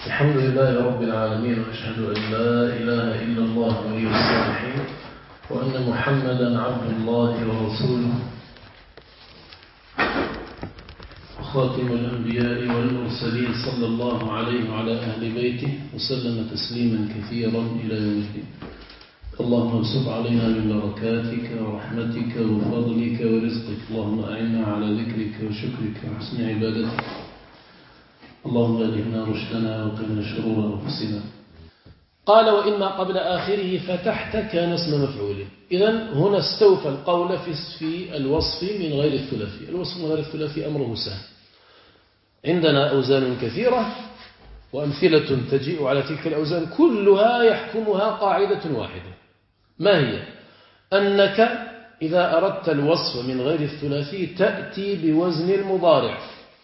الحمد لله رب العالمين، وأشهد أن لا إله إلا الله ولي الصالحين، وأن محمدا عبد الله ورسوله خاتم الأنبياء والمرسلين، صلى الله عليه وعلى أهل بيته وسلم تسليما كثيرا إلى يوم الدين. اللهم ابسط علينا من بركاتك ورحمتك وفضلك ورزقك. اللهم أعنا على ذكرك وشكرك وحسن عبادتك. اللهم ألهمنا رشدنا وقنا شرور أنفسنا. قال وإما قبل آخره فتحت كان اسم مفعول. إذن هنا استوفى القول في الوصف من غير الثلاثي. الوصف من غير الثلاثي أمره سهل. عندنا أوزان كثيرة وأمثلة تجيء على تلك الأوزان كلها يحكمها قاعدة واحدة. ما هي؟ أنك إذا أردت الوصف من غير الثلاثي تأتي بوزن المضارع،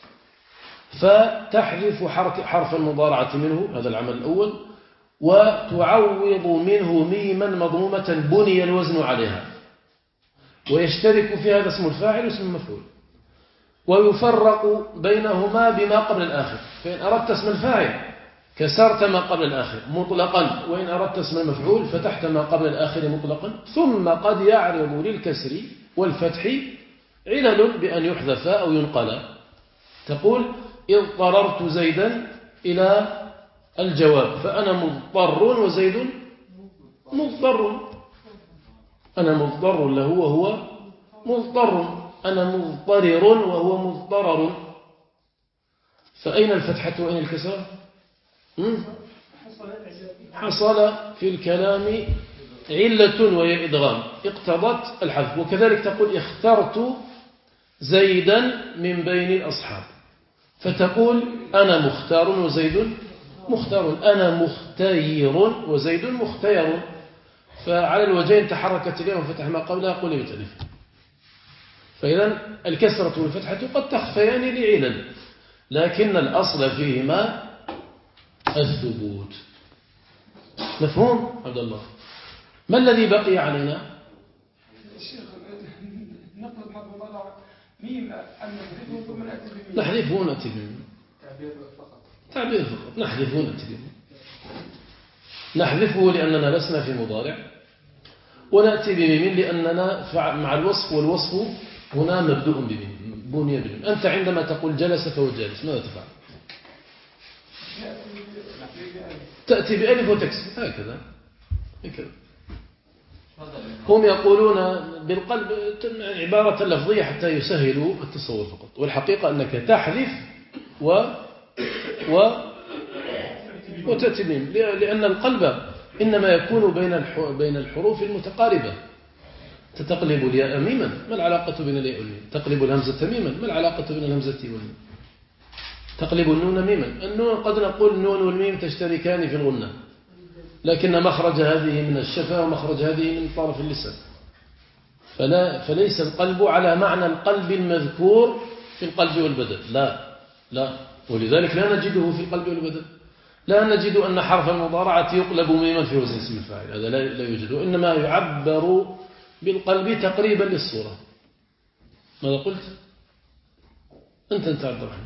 فتحذف حرف المضارعة منه، هذا العمل الأول، وتعوض منه ميما مضمومة بني الوزن عليها، ويشترك في هذا اسم الفاعل واسم المفعول، ويفرق بينهما بما قبل الآخر. فإن أردت اسم الفاعل كسرت ما قبل الآخر مطلقا، وإن أردت اسم المفعول فتحت ما قبل الآخر مطلقا. ثم قد يعرض للكسر والفتح علل بأن يحذف أو ينقل. تقول اضطررت زيدا إلى الجواب، فأنا مضطر وزيد مضطر. أنا مضطر له وهو مضطر، أنا مضطرر وهو مضطرر. فأين الفتحة وأين الكسر؟ حصل في الكلام علة وهي إدغام اقتضت الحذف. وكذلك تقول اخترت زيدا من بين الأصحاب، فتقول أنا مختار وزيد مختار، أنا مختير وزيد مختير. فعلى الوجهين تحركت الياء وفتح ما قبلها قل بتأليف. فإذا الكسرة والفتحة قد تخفيان لعلل، لكن الأصل فيهما الثبوت. مفهوم عبد الله؟ ما الذي بقي علينا؟ نقلب حرف المضارع ميم أن نحذفه ثم نأتي بميم. نحذفه ونأتي بميم. تعبير فقط. نحذفه ونأتي بميم. نحذفه لأننا لسنا في مضارع، ونأتي بميم لأننا مع الوصف، والوصف هنا مبدوء بميم، بني بميم. أنت عندما تقول جلس فهو جالس، ماذا تفعل؟ تأتي بألف وتكسر هكذا. هم يقولون بالقلب عبارة لفظية حتى يسهلوا التصور فقط، والحقيقة أنك تحذف وتتميم، لأن القلب إنما يكون بين الحروف المتقاربة. تتقلب الياء ميما، ما العلاقة بين الياء والميم؟ تقلب الهمزة ميما، ما العلاقة بين الهمزة والميم؟ تقلب النون ميما، النون قد نقول النون والميم تشتركان في الغنة، لكن مخرج هذه من الشفة ومخرج هذه من طرف اللسان. فليس القلب على معنى القلب المذكور في القلب والبدن، لا. ولذلك لا نجده في القلب والبدن. لا نجد أن حرف المضارعة يقلب ميما في وزن اسم الفاعل، هذا لا يوجد، إنما يعبر بالقلب تقريبا للصورة. ماذا قلت؟ أنت عبد الرحمن.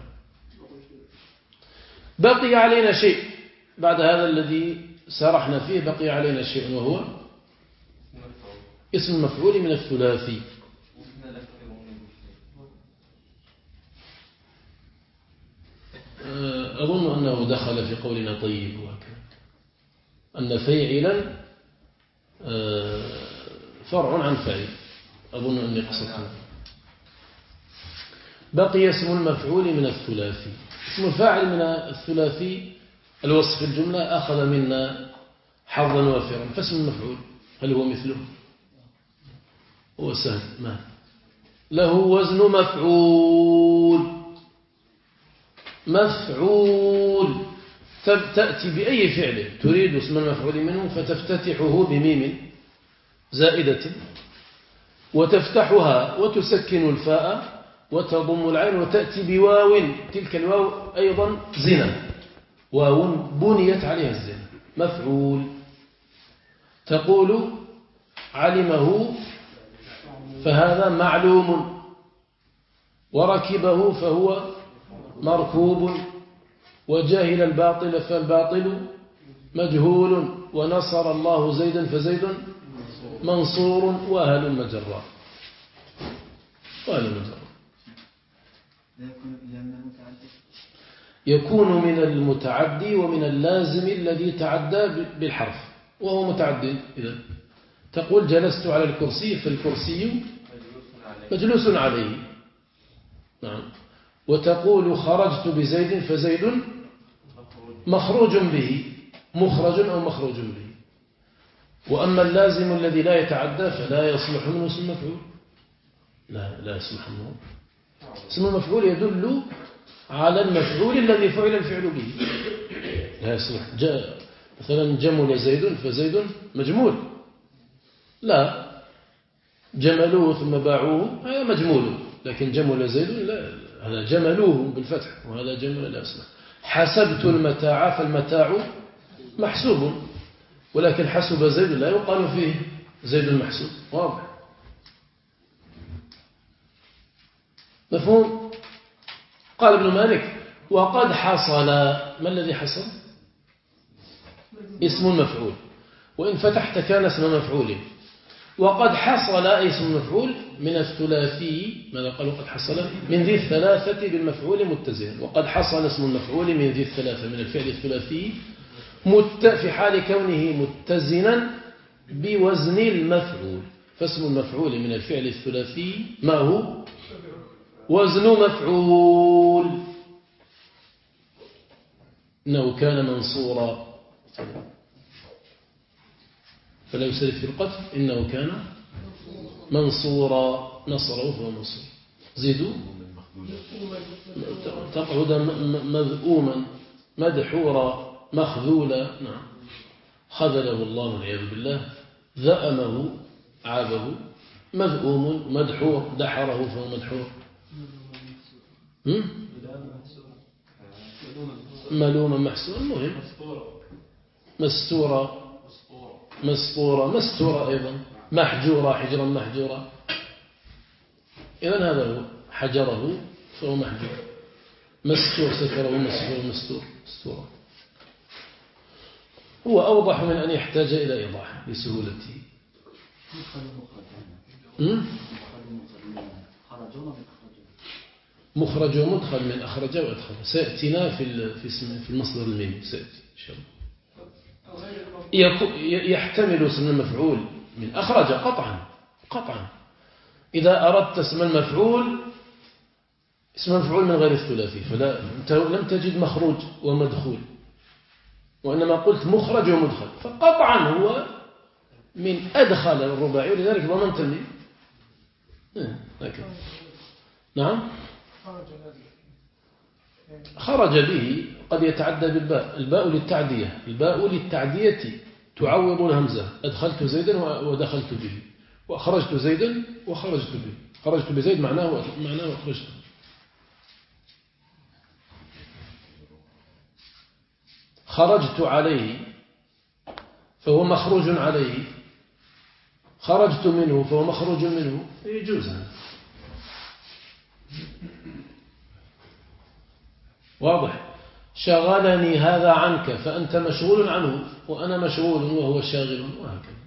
بقي علينا شيء بعد هذا الذي سرحنا فيه، بقي علينا شيء وهو اسم مفعول من الثلاثي. أظن أنه دخل في قولنا طيب وهكذا، أن فيعلا فرع عن فاعل، أظن أني قصدته. بقي اسم المفعول من الثلاثي. اسم الفاعل من الثلاثي الوصف الجملة أخذ منا حظا وافرا، فاسم المفعول هل هو مثله؟ هو سهل، ما له وزن مفعول. تأتي بأي فعل تريد اسم المفعول منه فتفتتحه بميم زائدة، وتفتحها وتسكن الفاء وتضم العين، وتأتي بواو، تلك الواو أيضا زنا، واو بنيت عليها الزنا، مفعول. تقول علمه فهذا معلوم، وركبه فهو مركوب، وجاهل الباطل فالباطل مجهول، ونصر الله زيدا فزيد منصور، وأهل مجرى. يكون من المتعدي ومن اللازم الذي تعدى بالحرف، وهو متعدي. إذا تقول جلست على الكرسي، فالكرسي مجلوس عليه. نعم. وتقول خرجت بزيد، فزيد مخروج به، مخرج أو مخروج به. وأما اللازم الذي لا يتعدى فلا يصلح منه اسم المفعول، لا يصلح منه. اسم المفعول يدل على المفعول الذي فعل الفعل به، لا يصلح. مثلا جمل زيد، فزيد مجمول. لا، جملوه ثم باعوه هذا مجمول، لكن جمل زيد لا، هذا جملوه بالفتح، وهذا جمل لا يصلح. حسبت المتاع، فالمتاع محسوب، ولكن حسب زيد لا يقال فيه زيد المحسوب. واضح؟ مفهوم؟ قال ابن مالك وقد حصل. ما الذي حصل؟ اسم المفعول، وإن فتحت كان اسم مفعول. وقد حصل اسم المفعول من الثلاثي. ماذا قال؟ وقد حصل من ذي الثلاثة بالمفعول متزنا. وقد حصل اسم المفعول من ذي الثلاثة، من الفعل الثلاثي، في حال كونه متزنا بوزن المفعول. فاسم المفعول من الفعل الثلاثي ما هو؟ وزن مفعول. إنه كان منصورا، فلا يسرف في القتل. إنه كان منصورا، نصره فهو منصور. زيدوا تقعد مذءوما مدحورا مخذولا. نعم. خذله الله والعياذ بالله، ذأمه عابه. مذءوم مدحور، دحره فهو مدحور. ملوما محسورا. المهم مستورا، مستورة أيضا. محجورة، حجرا محجورا. إذن هذا هو. حجره فهو محجور. مستور، ستره مستور. هو أوضح من أن يحتاج إلى إيضاح لسهولته. مخرج ومدخل من أخرج وأدخل سيأتينا في المصدر الميمي، سيأتي إن شاء الله. يحتمل اسم المفعول من أخرج قطعا. إذا أردت اسم المفعول من غير الثلاثي، فلا لم تجد مخروج ومدخول، وإنما قلت مخرج ومدخل، فقطعا هو من أدخل الرباعي، ولذلك ضمنت لي هكذا. نعم. خرج به قد يتعدى بالباء. الباء للتعدية تعوض الهمزة. أدخلت زيدا ودخلت به، وأخرجت زيدا وخرجت به. خرجت بزيد معناه أخرجته. خرجت عليه فهو مخروج عليه. خرجت منه فهو مخروج منه. يجوز هذا. واضح؟ شغلني هذا عنك، فأنت مشغول عنه، وأنا مشغول وهو شاغل، وهكذا.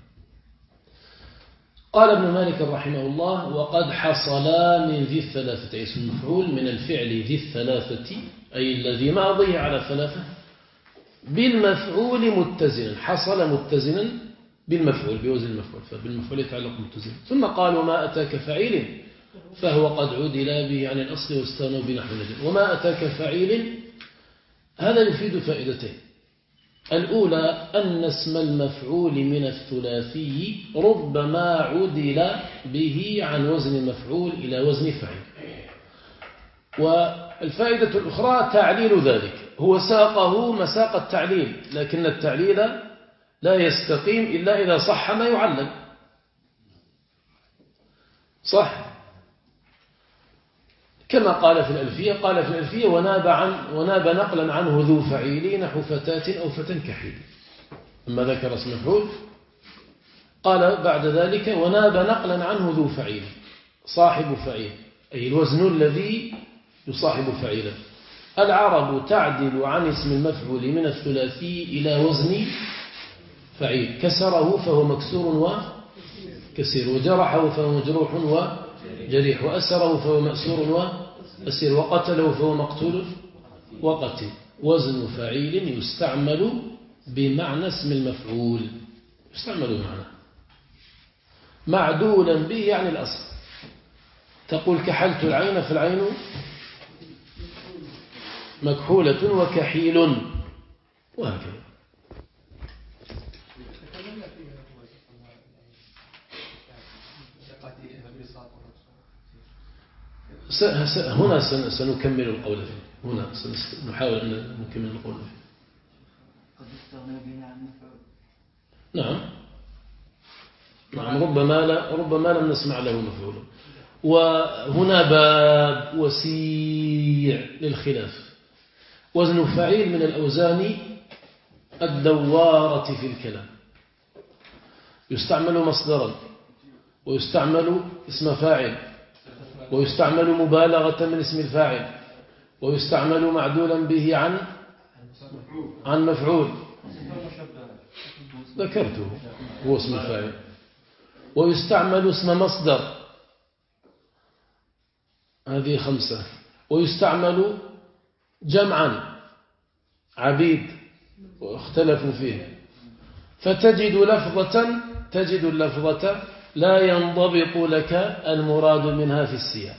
قال ابن مالك رحمه الله وقد حصل من ذي الثلاثة، اسم مفعول من الفعل ذي الثلاثة، أي الذي ماضي على ثلاثة، بالمفعول متزنا. حصل متزنا بالمفعول، بوزن المفعول، فبالمفعول يتعلق متزنا. ثم قالوا ما أتاك فعيل فهو قد عدل به عن الأصل واستغنوا بنحو نجم. وما أتاك فعيل هذا يفيد فائدتين. الأولى أن اسم المفعول من الثلاثي ربما عدل به عن وزن المفعول إلى وزن فعيل. والفائدة الأخرى تعليل ذلك. هو ساقه مساق التعليل، لكن التعليل لا يستقيم إلا إذا صح ما يعلل. صح؟ كما قال في الألفية وناب نقلا عنه ذو فعيل نحو فتاة أو فتى كحيل. لما ذكر اسم مفعول قال بعد ذلك وناب نقلا عنه ذو فعيل، صاحب فعيل، أي الوزن الذي يصاحب فعيلا. العرب تعدل عن اسم المفعول من الثلاثي إلى وزن فعيل. كسره فهو مكسور وكسير، وجرحه فهو مجروح وجريح، وأسره فهو مأسور وأسير، وقتله فهو مقتول وقتل. وزن فعيل يستعمل بمعنى اسم المفعول، يستعمل بمعنى معدولا به يعني الأصل. تقول كحلت العين، فالعين مكحولة وكحيل، وهكذا. هنا سنكمل القول فيه، هنا سنحاول أن نكمل القول فيه. قد استغنى به عن مفعول. نعم، ربما لم نسمع له مفعول. وهنا باب وسيع للخلاف. وزن فعيل من الأوزان الدوارة في الكلام، يستعمل مصدرا، ويستعمل اسم فاعل، ويستعمل مبالغة من اسم الفاعل، ويستعمل معدولا به عن مفعول ذكرته هو اسم الفاعل، ويستعمل اسم مصدر، هذه 5، ويستعمل جمعا عبيد واختلفوا فيه. فتجد اللفظة لا ينضبط لك المراد منها في السياق،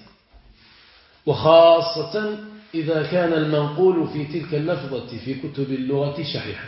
وخاصة إذا كان المنقول في تلك اللفظة في كتب اللغة شحيحا.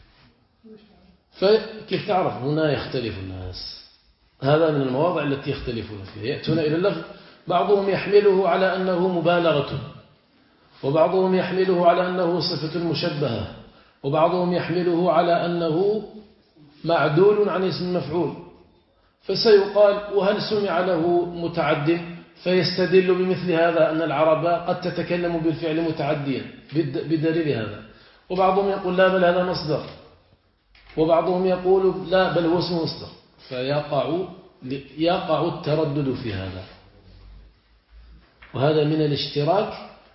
فكيف تعرف؟ هنا يختلف الناس، هذا من المواضع التي يختلفون فيها. يأتون إلى اللفظ، بعضهم يحمله على أنه مبالغة، وبعضهم يحمله على أنه صفة مشبهة، وبعضهم يحمله على أنه معدول عن اسم مفعول. فسيقال وهل سمع له متعد؟ فيستدل بمثل هذا أن العرب قد تتكلم بالفعل متعديا بدليل هذا. وبعضهم يقول لا بل هذا مصدر، وبعضهم يقول لا بل هو اسم مصدر. فيقع التردد في هذا، وهذا من الاشتراك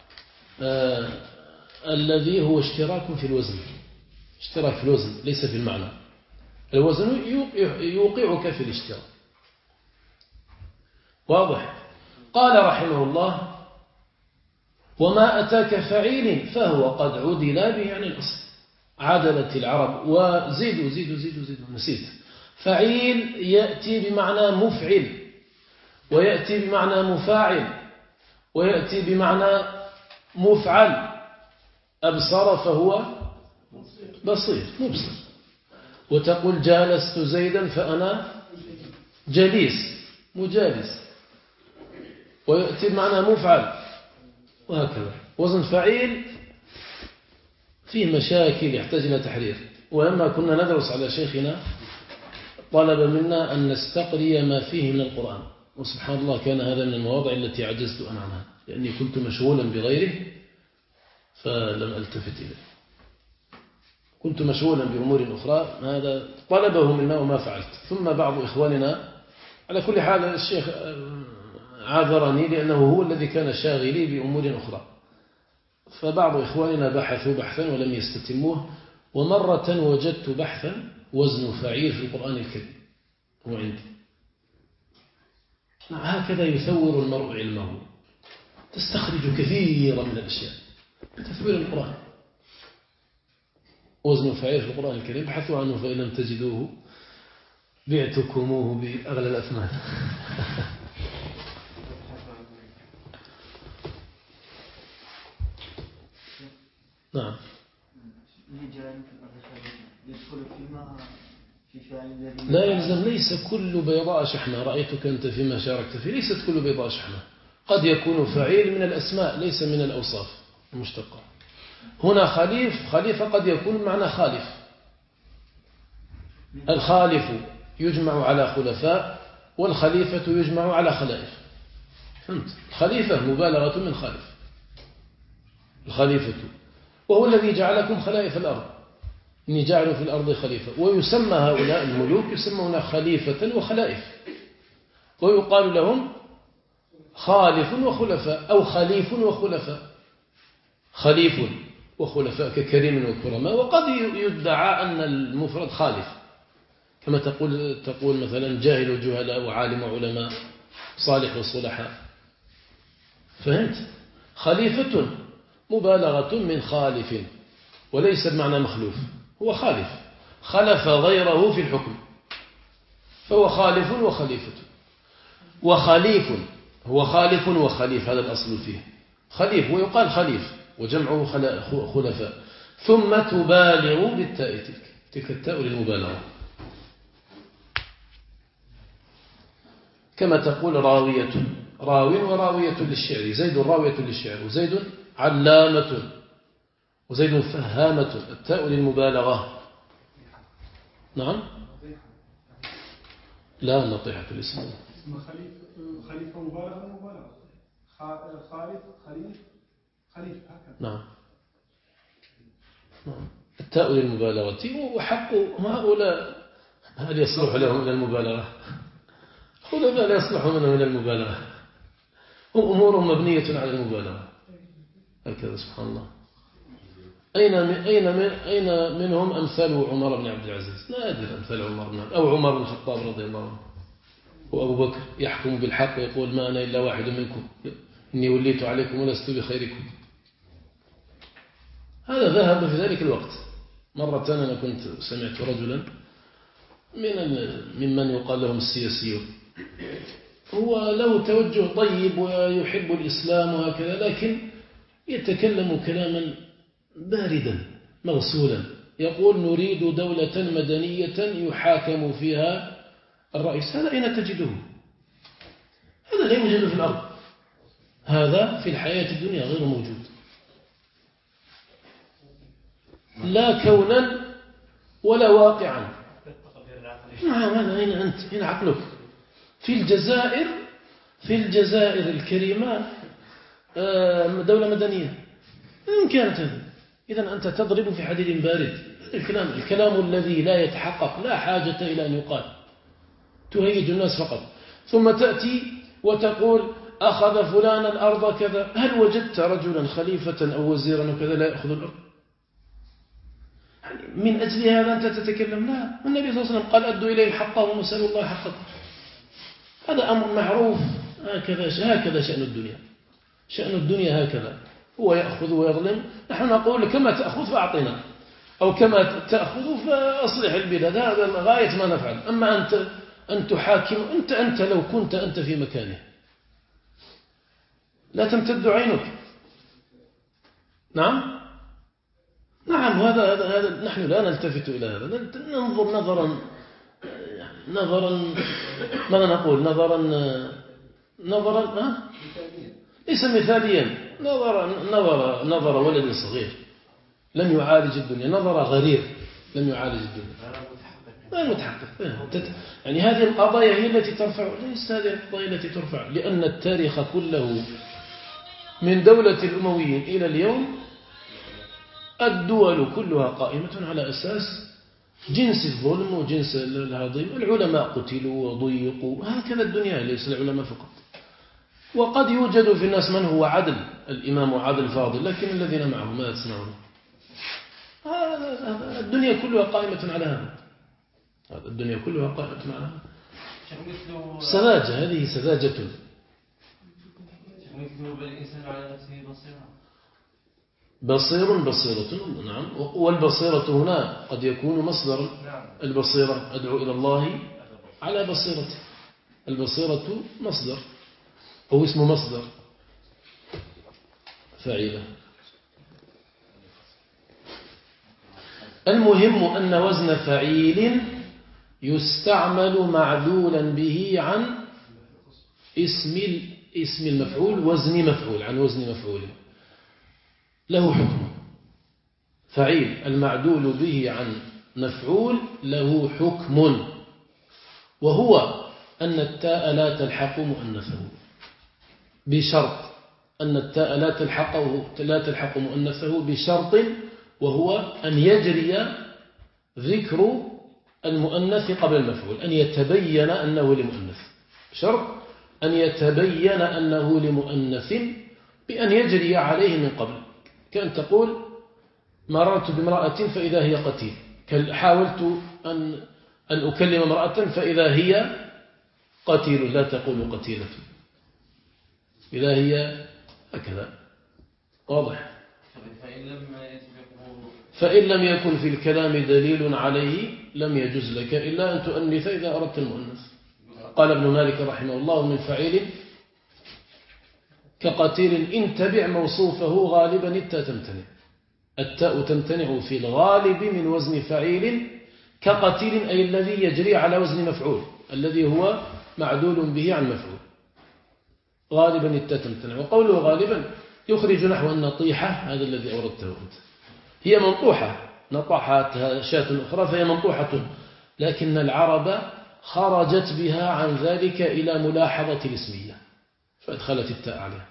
الذي هو اشتراك في الوزن، اشتراك في الوزن ليس في المعنى. الوزن يوقعك في الاشتراك. واضح؟ قال رحمه الله: وما أتاك فعيل فهو قد عدل به عن الأصل. عدلت العرب. وزيدوا نسيت. فعيل يأتي بمعنى مفعل، ويأتي بمعنى مفاعل، ويأتي بمعنى مفعل. أبصر فهو بصير مبصر. وتقول جالست زيدا فأنا جليس مجالس، ويأتي بمعنى مفعل، وهكذا. وزن فعيل فيه مشاكل يحتاج إلى تحرير. ولما كنا ندرس على شيخنا طلب منا أن نستقري ما فيه من القرآن، وسبحان الله كان هذا من المواضع التي عجزت أنا عنها، لأني كنت مشغولا بغيره فلم ألتفت إليه، كنت مشغولا بأمور أخرى. هذا طلبه منا وما فعلت. ثم بعض إخواننا، على كل حال الشيخ عاذرني لأنه هو الذي كان شاغلي بأمور أخرى، فبعض إخواننا بحثوا بحثا ولم يستتموه. ومرة وجدت بحثا وزن فعيل في القرآن الكريم هو عندي. هكذا يثور المرء علمه، تستخرج كثيرا من الأشياء بتثوير القرآن. وزن فعيل في القرآن الكريم بحثوا عنه، فإن لم تجدوه بعتكموه بأغلى الأثمان. نعم. لا يلزم، ليس كل بيضاء شحمة. رأيتك أنت فيما شاركت فيه، ليست كل بيضاء شحمة. قد يكون فعيل من الأسماء ليس من الأوصاف المشتقة. هنا خليفة قد يكون معنى خالف. الخالف يجمع على خلفاء، والخليفة يجمع على خلائف. فهمت؟ الخليفة مبالغة من خالف. الخليفة وهو الذي جعلكم خلائف الأرض، إني جعل في الأرض خليفة. ويسمى هؤلاء الملوك يسمون خليفة وخلائف، ويقال لهم خالف وخلفاء أو خليف وخلفاء. خليف وخلفاء ككريم وكرماء. وقد يدعى أن المفرد خالف، كما تقول مثلا جاهل وجهلاء وعالم وعلماء، صالح وصلحاء. فهمت؟ خليفة مبالغة من خالف، وليس بمعنى مخلوف، هو خالف، خلف غيره في الحكم، فهو خالف وخليفة. وخليف هو خالف وخليف، هذا الأصل فيه، خليف ويقال خليف وجمعه خلفاء. ثم تبالغ بالتاء، تلك التاء للمبالغة، كما تقول راوية، راو وراوية للشعر، زيد راوية للشعر، وزيد علامة، وزيد فهامة، التاء للمبالغة. نعم، لا، نطيحة الاسم خليفة مبالغة خالف خليف هكذا. نعم، التاء للمبالغة. وحق هؤلاء هل يصلح لهم من المبالغة؟ خلفاء لا يصلح منهم من المبالغة، هم أمورهم مبنية على المبالغة هكذا. سبحان الله. أين منهم أمثال عمر بن عبد العزيز؟ نادر أمثال عمر بن أو عمر بن الخطاب رضي الله عنه. وأبو بكر يحكم بالحق ويقول ما أنا إلا واحد منكم، إني وليت عليكم ولست بخيركم. هذا ذهب في ذلك الوقت. مرة أنا كنت سمعت رجلا ممن يقال لهم السياسيون، هو له توجه طيب ويحب الإسلام وهكذا، لكن يتكلم كلاما باردا مغسولا، يقول نريد دولة مدنية يحاكم فيها الرئيس. هذا أين تجده؟ هذا لا يوجد في الأرض، هذا في الحياة الدنيا غير موجود، لا كونا ولا واقعا. نعم، هذا أين أنت؟ أين عقلك؟ في الجزائر الكريمة دولة مدنية إن كانت هذه، إذن أنت تضرب في حديد بارد. الكلام الذي لا يتحقق، لا حاجة إلى أن يقال، تهيج الناس فقط. ثم تأتي وتقول أخذ فلان الأرض كذا. هل وجدت رجلا خليفة أو وزيرا وكذا لا يأخذ الأرض؟ من أجل هذا أنت تتكلم؟ لا، النبي صلى الله عليه وسلم قال أدوا إليهم حقهم وسألوا الله حقكم. هذا أمر معروف، هكذا شأن الدنيا. شأن الدنيا هكذا، هو يأخذ ويظلم، نحن نقول كما تأخذ فأعطنا، أو كما تأخذ فأصلح البلاد. هذا غاية ما نفعل. أما أن تحاكم، أنت لو كنت أنت في مكانه لا تمتد عينك. نعم، هذا نحن لا نلتفت إلى هذا، ننظر نظرا ماذا نقول؟ نظرا ليس مثاليا، نظر ولد صغير لم يعالج الدنيا، نظر غرير لم يعالج الدنيا، غير متحقق. يعني هذه القضايا هي التي ترفع، ليست هذه القضايا التي ترفع، لأن التاريخ كله من دولة الأمويين إلى اليوم الدول كلها قائمة على أساس جنس الظلم وجنس الهضيم. العلماء قتلوا وضيقوا، هكذا الدنيا، ليس العلماء فقط. وقد يوجد في الناس من هو عدل، الإمام عادل فاضل، لكن الذين معه ما يصنعون. الدنيا كلها قائمة على هذا، الدنيا كلها قائمة على هذا. سذاجة، هذه سذاجة. الإنسان على نفسه بصيرة، نعم. والبصيرة هنا قد يكون مصدرا. البصيرة أدعو إلى الله على بصيرة، البصيرة مصدر أو اسم مصدر فاعلة. المهم أن وزن فعيل يستعمل معدولا به عن اسم المفعول، وزن مفعول، عن وزن مفعول، له حكم. فعيل المعدول به عن مفعول له حكم، وهو أن التاء لا تلحق مؤنثه، بشرط أن التاء لا تلحق مؤنثه بشرط، وهو أن يجري ذكر المؤنث قبل المفعول، أن يتبين أنه لمؤنث، شرط أن يتبين أنه لمؤنث بأن يجري عليه من قبل. كأن تقول مررت بامرأة فإذا هي قتيل، حاولت أن أكلم امرأة فإذا هي قتيل، لا تقول قتيلة، إذا هي هكذا. واضح؟ فإن لم يكن في الكلام دليل عليه لم يجوز لك إلا أن تؤنث إذا أردت المؤنث. قال ابن مالك رحمه الله: من فعيل كقتيل إن تبع موصوفه غالبا التاء تمتنع. التاء تمتنع في الغالب من وزن فعيل كقتيل، أي الذي يجري على وزن مفعول، الذي هو معدول به عن مفعول. غالبا التاء تمتنع. وقوله غالبا يخرج نحو النطيحة، هذا الذي أوردته أنت، هي منطوحة، نطحتها شاة أخرى فهي منطوحة، لكن العرب خرجت بها عن ذلك إلى ملاحظة الاسمية فأدخلت التاء عليها.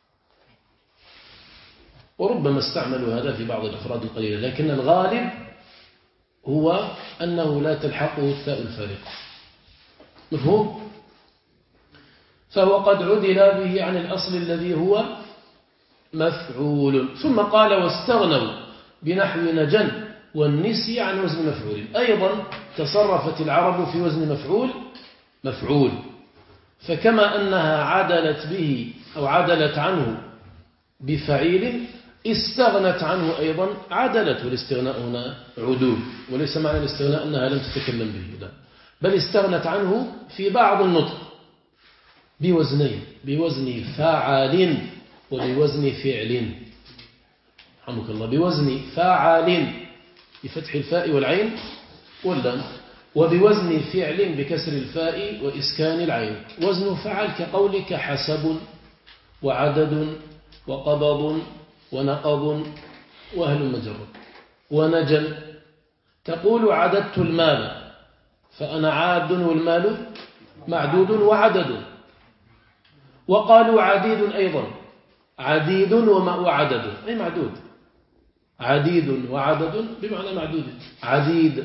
وربما استعملوا هذا في بعض الأفراد القليلة، لكن الغالب هو أنه لا تلحقه التاء الفارقة. مفهوم؟ فهو قد عدل به عن الأصل الذي هو مفعول. ثم قال: واستغنوا بنحو نجن والنسي عن وزن مفعول. أيضا تصرفت العرب في وزن مفعول، فكما أنها عدلت به أو عدلت عنه بفعيل، استغنت عنه أيضا عدلت. والاستغناء هنا عدول، وليس معنى الاستغناء أنها لم تتكلم به، لا، بل استغنت عنه في بعض النطق بوزنين: بوزن فاعل وبوزن فعل. رحمك الله. بوزن فاعل بفتح الفاء والعين واللام، وبوزن فعل بكسر الفاء وإسكان العين. وزن فعل كقولك حسب وعدد وقبض ونقض وأهل مجرد. ونجل تقول عددت المال، فأنا عاد والمال معدود وعدد. وقالوا عديد أيضا، عديد وعدد أي معدود، عديد وعدد بمعنى معدود، عديد.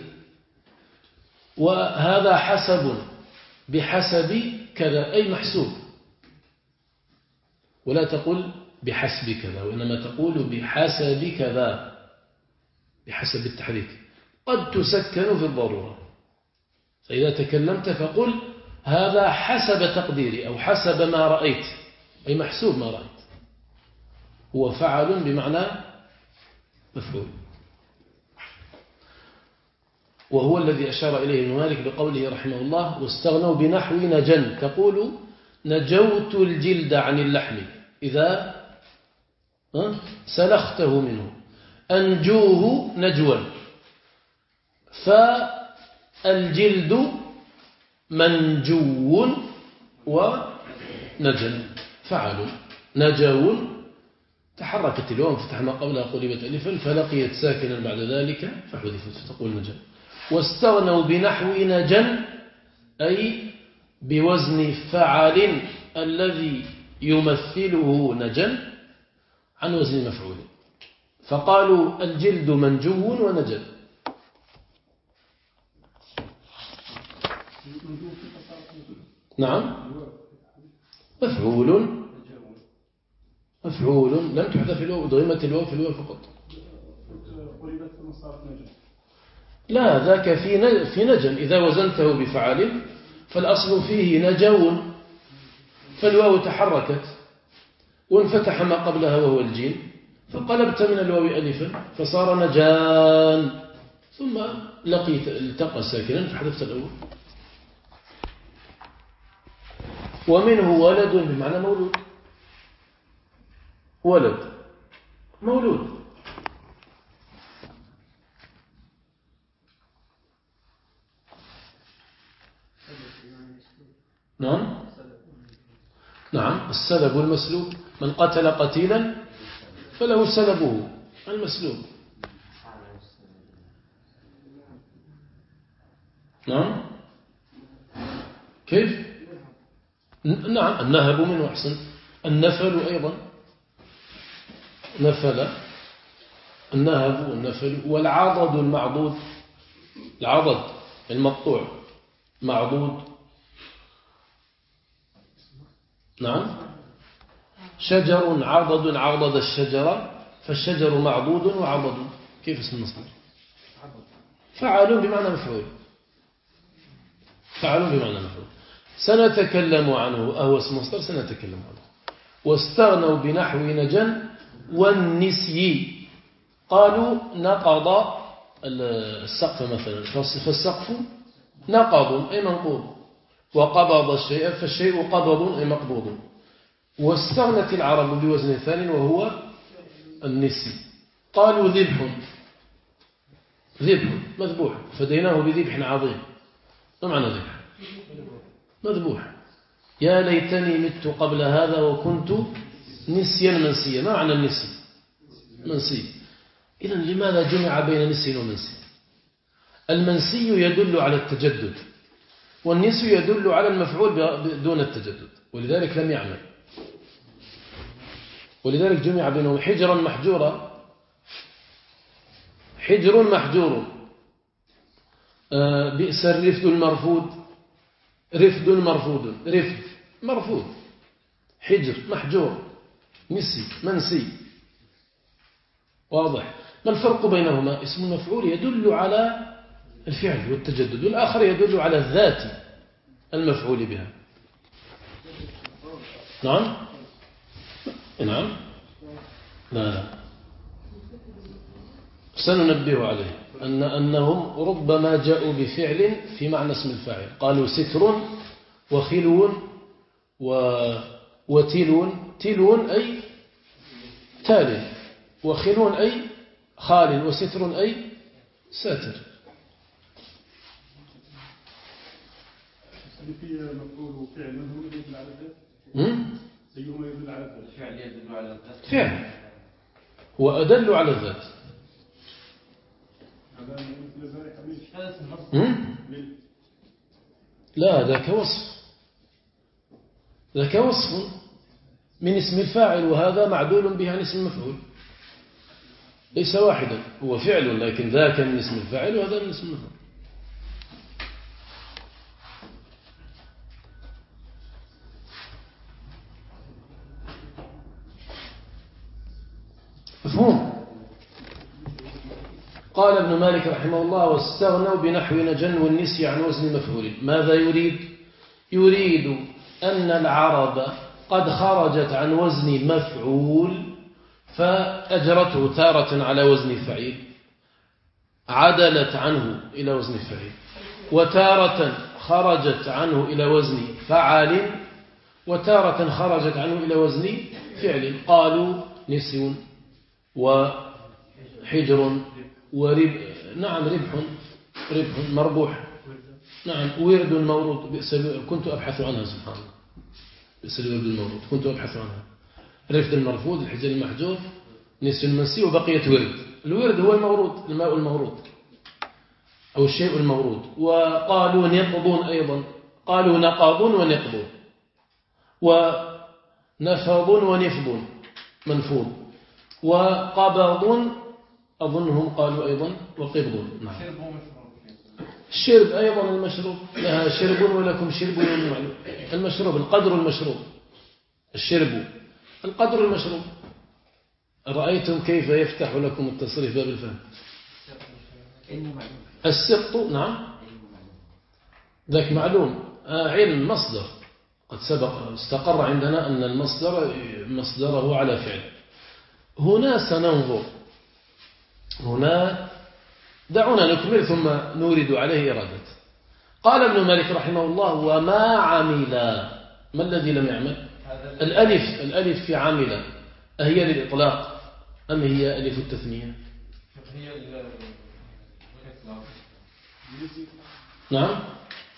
وهذا حسب بحسب كذا أي محسوب، ولا تقول بحسب كذا، وإنما تقول بحسب كذا، بحسب التحريك. قد تسكن في الضرورة، فإذا تكلمت فقل هذا حسب تقديري أو حسب ما رأيت، أي محسوب ما رأيت. هو فعل بمعنى مفعول. وهو الذي أشار إليه ابن مالك بقوله رحمه الله: واستغنوا بنحو نجن. تقول نجوت الجلد عن اللحم إذا سلخته منه، أنجوه نجوا. فالجلد منجو ونجن فعل. نجو تحركت الواو فتح ما قبلها قلبت ألفا، فلقيت ساكنا بعد ذلك فحذفت، فتقول نجن. واستغنوا بنحو نجن أي بوزن فعل الذي يمثله نجن عن وزن مفعول، فقالوا الجلد منجو ونجن. نعم، مفعول لم تحذف الواو، ضمت الواو في الواو فقط. لا، ذاك في نجن. إذا وزنته بفعال فالأصل فيه نجو، فالواو تحركت وانفتح ما قبلها وهو الجيم، فقلبت من الواو ألفا فصار نجان، ثم التقى ساكنا فحذفت الأول. ومنه ولد بمعنى مولود، ولد مولود. نعم السلب والمسلوب. من قتل قتيلا فله سلبه المسلوب. نعم كيف؟ نعم النهب منه أحسن. النفل أيضا، نفل، النهب والنفل. والعضد المعضود، العضد المقطوع معضود. نعم شجر عضد، عضد الشجرة فالشجر معضود وعضد. كيف اسم المصدر؟ فعال بمعنى مفعول. فعال بمعنى مفعول. سنتكلم عنه، أهو اسم مصدر سنتكلم عنه. واستغنوا بنحو نجن والنسي. قالوا نقض السقف مثلا، فالسقف نقض أي منقوض، وقبض الشيء فالشيء قبض أي مقبوض. واستغنت العرب بوزن ثاني وهو النسي. قالوا ذبح مذبوح، فديناه بذبح عظيم. ما معنى ذبح؟ مذبوح. يا ليتني مت قبل هذا وكنت نسيا منسيا. ما معنى النسي؟ منسي. إذن لماذا جمع بين نسي ومنسي؟ المنسي يدل على التجدد، والنسي يدل على المفعول دون التجدد، ولذلك لم يعمل. ولذلك جمع بينهم. حجرا محجورا، حجر محجور. بئس الرفد المرفود، رفد مرفود، رفد مرفود. حجر محجور، نسي منسي. واضح؟ ما الفرق بينهما؟ اسم المفعول يدل على الفعل والتجدد، والآخر يدل على الذات المفعول بها. نعم نعم لا سننبه عليه أنهم ربما جاءوا بفعل في معنى اسم الفاعل. قالوا ستر وخلو وتلو. تلو أي تال، وخلو أي خال، وستر أي ساتر. في مفعول وفعل من هو يدل على الذات؟ أيهما يدل على الذات؟ الفعل يدل على الذات. فعل وأدل على الذات. لا، ذاك وصف، ذاك وصف من اسم الفاعل، وهذا معدول به عن اسم المفعول. ليس واحدا، هو فعل لكن ذاك من اسم الفاعل وهذا من اسم المفعول. مفهوم؟ قال ابن مالك رحمه الله: واستغنوا بنحو نجن والنسي عن وزن المفعول. ماذا يريد؟ يريد أن العرب قد خرجت عن وزن مفعول فأجرته تارة على وزن فعيل، عدلت عنه إلى وزن فعيل، وتارة خرجت عنه إلى وزن فعال، وتارة خرجت عنه إلى وزن فعل. قالوا نسي وحجر نعم ربح مربوح، نعم ورد مورود. كنت أبحث عنها سبحان الله. بئس الورد المورود كنت أبحث عنها. رفد المرفوض، الحجر المحجوف، نسي المنسي، وبقية ورد. الورد هو المورود، الماء المورود أو الشيء المورود. وقالوا نقضون أيضا، قالوا نقاضون ونقضون، ونفضون ونفضون منفوض، وقبض أظنهم قالوا أيضا وقبض. نعم. الشرب أيضا المشروب، لها شرب ولكم شرب يوم معلوم. المشروب القدر المشروب، الشرب القدر المشروب. رأيتم كيف يفتح لكم التصريف باب الفهم؟ السقط نعم ذاك معلوم. علم مصدر قد سبق استقر عندنا أن المصدر مصدره على فعل. هنا سننظر، هنا دعونا نكمل ثم نورد عليه إرادة. قال ابن مالك رحمه الله: وما عمل. ما الذي لم يعمل؟ الألف في عمل أهي للإطلاق أم هي ألف التثنية؟ هي نعم.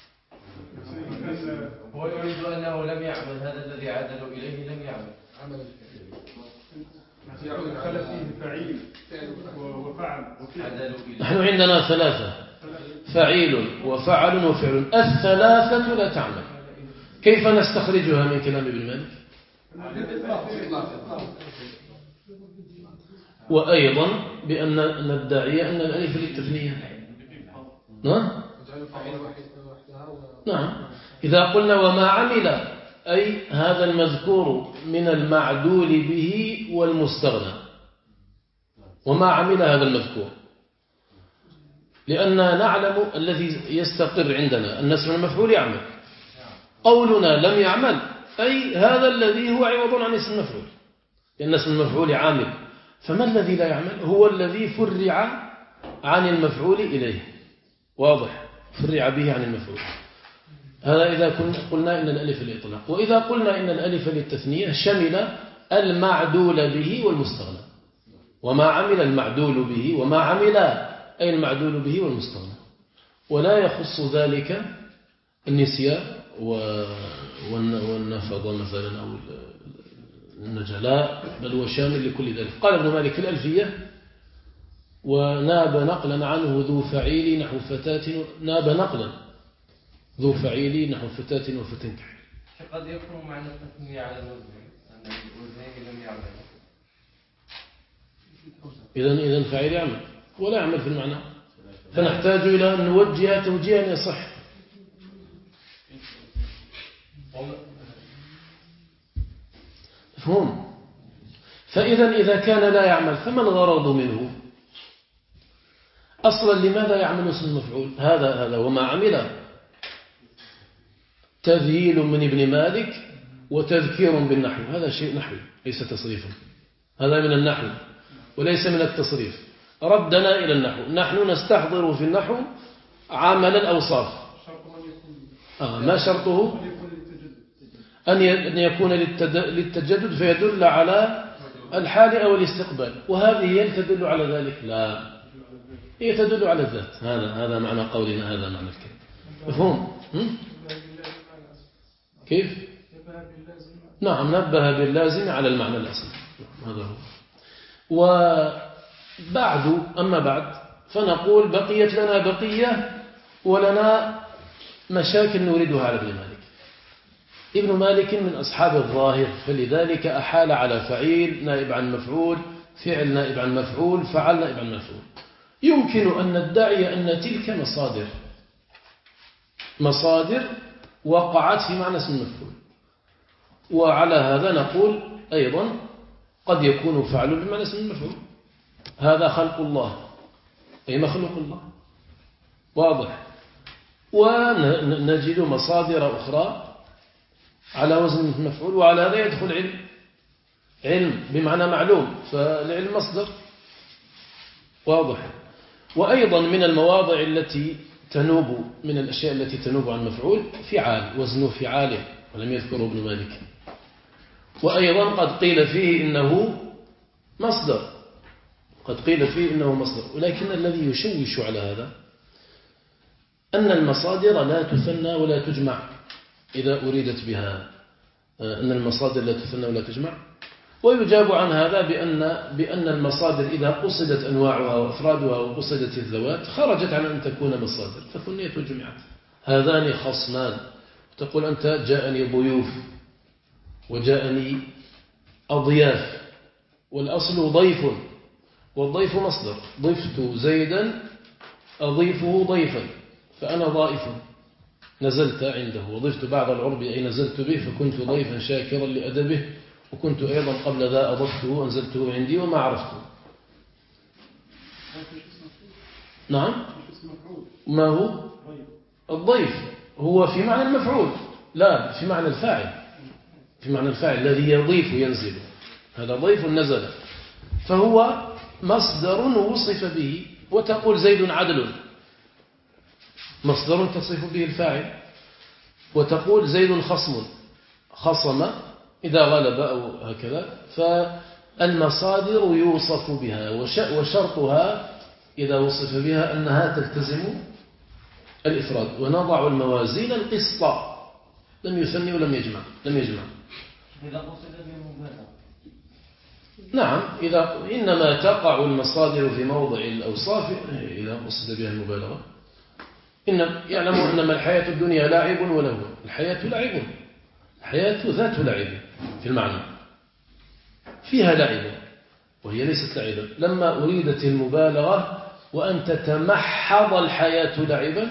هو يريد أنه لم يعمل، هذا الذي عدلوا إليه لم يعمل. خلف فيه فعيل وفعل. نحن عندنا ثلاثة: فعيل وفعل وفعل. الثلاثة لا تعمل. كيف نستخرجها من كلام ابن مالك؟ وأيضا بأن ندعي أن الألف للتثنية. نعم. إذا قلنا وما عمل أي هذا المذكور من المعدول به والمستغنى. وما عمل هذا المذكور، لأننا نعلم الذي يستقر عندنا أن اسم المفعول يعمل. قولنا لم يعمل أي هذا الذي هو عوض عن اسم المفعول، لأن اسم المفعول عامل. فما الذي لا يعمل؟ هو الذي فرع عن المفعول إليه. واضح؟ فرع به عن المفعول. هذا إذا قلنا إن الألف للإطلاق. وإذا قلنا إن الألف للتثنية شمل المعدول به والمستغنى. وما عمل المعدول به وما عمل أي المعدول به والمستغنى، ولا يخص ذلك النسيان والنفض مثلا أو النجلاء، بل هو شامل لكل ذلك. قال ابن مالك في الألفية: وناب نقلا عنه ذو فعيل نحو فتاة. ناب نقلا ذو فعيل نحو فتاة وفتن كحيل. قد يكون معنى التثنية على الوزن أن الوزنين لم يعملوا. إذن فعيل يعمل ولا يعمل في المعنى، فنحتاج إلى أن نوجه توجيها يصح. مفهوم؟ إذا كان لا يعمل فما الغرض منه أصلا؟ لماذا يعمل اسم المفعول؟ هذا وما عمل تذييل من ابن مالك وتذكير بالنحو. هذا شيء نحوي ليس تصريفا، هذا من النحو وليس من التصريف. ردنا إلى النحو. نحن نستحضر في النحو عمل الأوصاف. ما شرطه؟ أن يكون للتجدد فيدل على الحال أو الاستقبال، وهذه هي تدل على ذلك؟ لا، هي تدل على الذات. هذا معنى قولنا، هذا معنى الكلمة. مفهوم؟ كيف؟ نعم، نبه باللازم على المعنى الأصلي. هذا هو. وبعد أما بعد فنقول بقيت لنا بقية ولنا مشاكل نريدها على ابن مالك. ابن مالك من أصحاب الظاهر، فلذلك أحال على فعيل نائب عن مفعول، فعل نائب عن مفعول، فعل نائب عن مفعول. يمكن أن ندعي أن تلك مصادر وقعت في معنى اسم المفعول، وعلى هذا نقول أيضا قد يكون فعل بمعنى اسم المفعول. هذا خلق الله أي مخلوق الله. واضح؟ ونجد مصادر أخرى على وزن المفعول، وعلى هذا يدخل علم بمعنى معلوم، فالعلم مصدر. واضح؟ وأيضا من المواضع التي تنوب، من الأشياء التي تنوب عن مفعول فعال، وزن فعاله، ولم يذكره ابن مالك. وأيضا قد قيل فيه إنه مصدر، ولكن الذي يشوش على هذا أن المصادر لا تثنى ولا تجمع إذا أريدت بها، أن المصادر لا تثنى ولا تجمع. ويجاب عن هذا بأن المصادر إذا قصدت أنواعها وأفرادها وقصدت الذوات خرجت عن أن تكون مصادر، فثنيت وجمعت. هذان خصمان، تقول أنت جاءني ضيوف وجاءني أضياف، والأصل ضيف، والضيف مصدر. ضفت زيدا أضيفه ضيفا، فأنا ضائف. نزلت عنده، وضفت بعض العرب أي نزلت به، فكنت ضيفا شاكرا لأدبه، وكنت أيضا قبل ذا أضفته أنزلته عندي وما عرفته. نعم، ما هو الضيف؟ هو في معنى المفعول، لا في معنى الفاعل. في معنى الفاعل الذي يضيف ينزل، هذا ضيف نزل، فهو مصدر وصف به. وتقول زيد عدل، مصدر تصف به الفاعل. وتقول زيد خصم إذا غلب أو هكذا. فالمصادر يوصف بها، وشرطها إذا وصف بها أنها تلتزم الإفراد. ونضع الموازين القسط، لم يثني ولم يجمع. إذا قصد بمبالغة. نعم، إنما تقع المصادر في موضع الأوصاف إذا قصد بها المبالغة. يعلموا أنما الحياة الدنيا لاعب ولهو. الحياة لعب، الحياة ذات لعب في المعنى، فيها لعب وهي ليست لعبا. لما أريدت المبالغة وأن تتمحض الحياة لعبا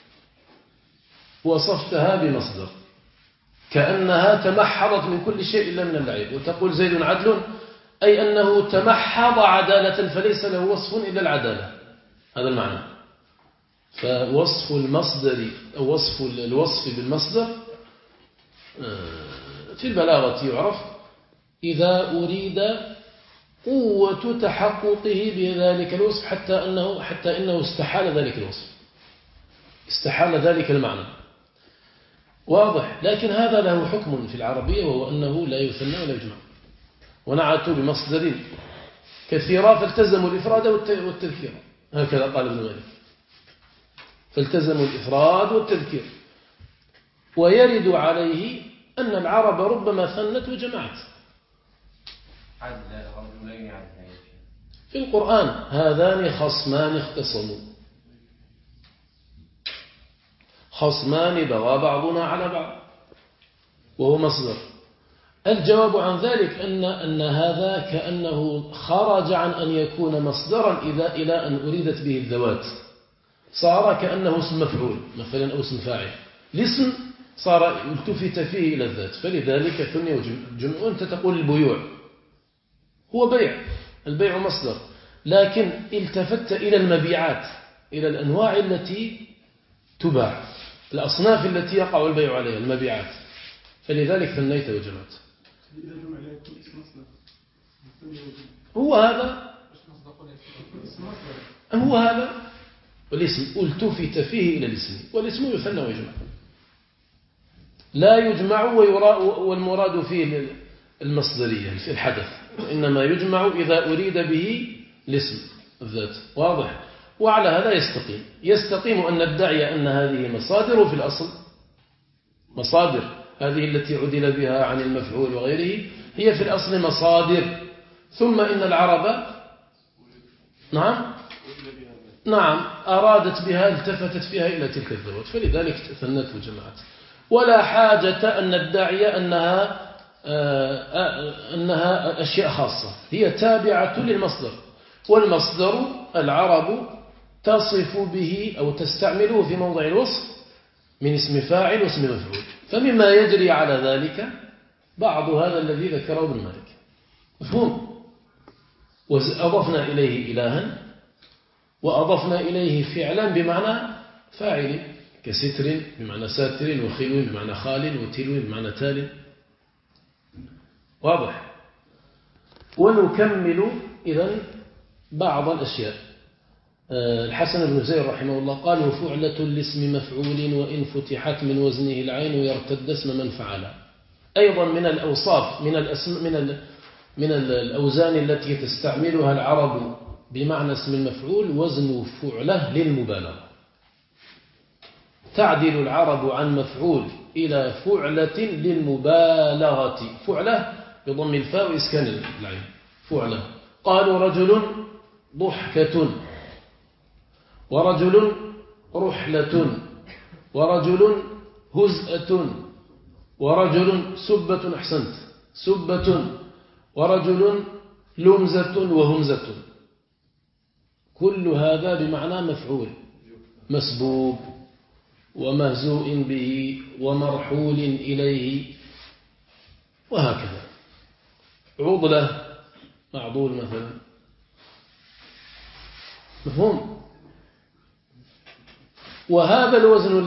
وصفتها بمصدر، كأنها تمحضت من كل شيء إلا من اللعب. وتقول زيد عدل، أي أنه تمحض عدالة فليس له وصف إلا العدالة. هذا المعنى. فوصف المصدر أو وصف الوصف بالمصدر في البلاغة يعرف إذا أريد قوة تحققه بذلك الوصف حتى إنه استحال ذلك الوصف، استحال ذلك المعنى. واضح. لكن هذا له حكم في العربية، وهو أنه لا يثنى ولا يجمع. ونعتوا بمصدر كثيرا فالتزموا الإفراد والتذكير، هكذا قال ابن مالك، فالتزموا الإفراد والتذكير. ويرد عليه أن العرب ربما ثنت وجمعت في القرآن. هذان خصمان اختصموا، خصمان بغى بعضنا على بعض، وهو مصدر. الجواب عن ذلك أن هذا كأنه خرج عن أن يكون مصدرا إلى أن أريدت به الذوات، صار كأنه اسم مفعول مثلا أو اسم فاعل. الاسم صار التفت فيه إلى الذات، فلذلك ثني وجمع. وأنت تقول البيوع هو بيع، البيع مصدر، لكن التفت إلى المبيعات، إلى الأنواع التي تباع، الأصناف التي يقع البيع عليها، المبيعات، فلذلك ثنيت وجمعت. هو هذا والاسم التفت فيه إلى الاسم، والاسم يثنى ويجمع، لا يجمع والمراد فيه المصدرية في الحدث، إنما يجمع إذا أريد به الاسم الذات. واضح. وعلى هذا يستقيم أن ندعي أن هذه مصادر في الأصل، مصادر هذه التي عدل بها عن المفعول وغيره هي في الأصل مصادر، ثم إن العرب نعم أرادت بها، التفتت فيها إلى تلك الذوات، فلذلك ثنت وجمعت. ولا حاجة أن ندعي أنها أشياء خاصة، هي تابعة للمصدر، والمصدر العرب تصف به أو تستعمله في موضع الوصف من اسم فاعل واسم مفعول. فمما يجري على ذلك بعض هذا الذي ذكره ابن مالك، مفهوم. وأضفنا إليه إلها، وأضفنا إليه فعلا بمعنى فاعل، كستر بمعنى ساتر، وخلو بمعنى خال، وتلو بمعنى تال. واضح. ونكمل إذن بعض الأشياء. الحسن بن زيد رحمه الله قال: وفعلة لاسم مفعول وإن فتحت من وزنه العين يرتد اسم من فعل. أيضا من الأوصاف من الأوزان التي تستعملها العرب بمعنى اسم المفعول وزن فعلة للمبالغة. تعدل العرب عن مفعول إلى فعلة للمبالغة، فعلة بضم الفاء وإسكان العين، فعلة. قالوا: رجل ضحكة، ورجل رحلة، ورجل هزءة، ورجل سبة، أحسنت، سبة، ورجل لمزة وهمزة. كل هذا بمعنى مفعول مسبوب ومهزوء به ومرحول إليه، وهكذا. عضلة معضول مثلا، مفهوم. وهذا الوزن